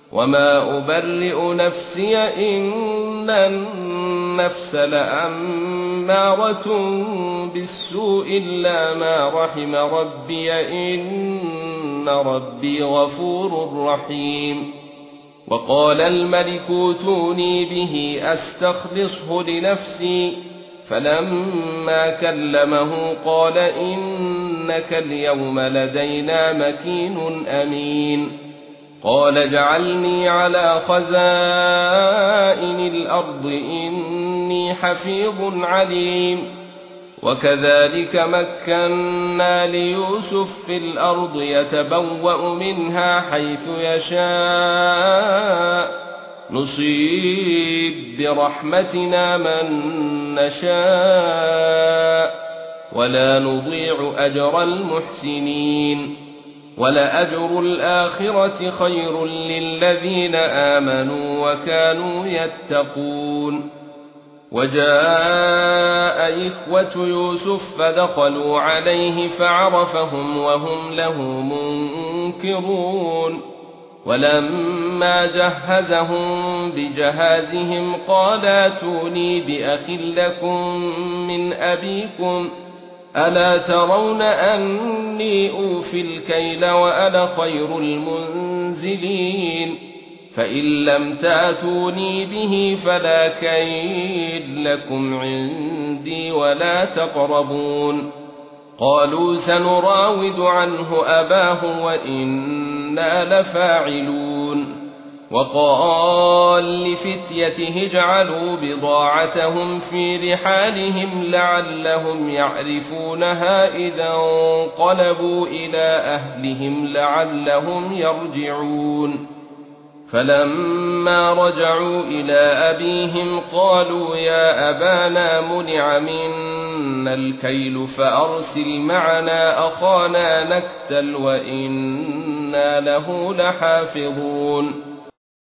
وما أبرئ نفسي إن النفس لأمارة بالسوء إلا ما رحم ربي إن ربي غفور رحيم. وقال الملك ائتوني به أستخلصه لنفسي فلما كلمه قال إنك اليوم لدينا مكين أمين. قال اجعلني على خزائن الأرض إني حفيظ عليم. وكذلك مكنا ليوسف في الأرض يتبوأ منها حيث يشاء نصيب برحمتنا من نشاء ولا نضيع أجر المحسنين. ولأجر الآخرة خير للذين آمنوا وكانوا يتقون. وجاء إخوة يوسف فدخلوا عليه فعرفهم وهم له منكرون. ولما جهزهم بجهازهم قال ائتوني بأخ لكم من أبيكم ألا ترون أني أوفي الكيل وأنا خير المنزلين فإن لم تأتوني به فلا كيل لكم عندي ولا تقربون. قالوا سنراود عنه أباه وإنا لفاعلون. وقال لفتيته اجعلوا بضاعتهم في رحالهم لعلهم يعرفونها إذا انقلبوا إلى أهلهم لعلهم يرجعون. فلما رجعوا إلى أبيهم قالوا يا أبانا منع منا الكيل فأرسل معنا أخانا نكتل وإنا له لحافظون.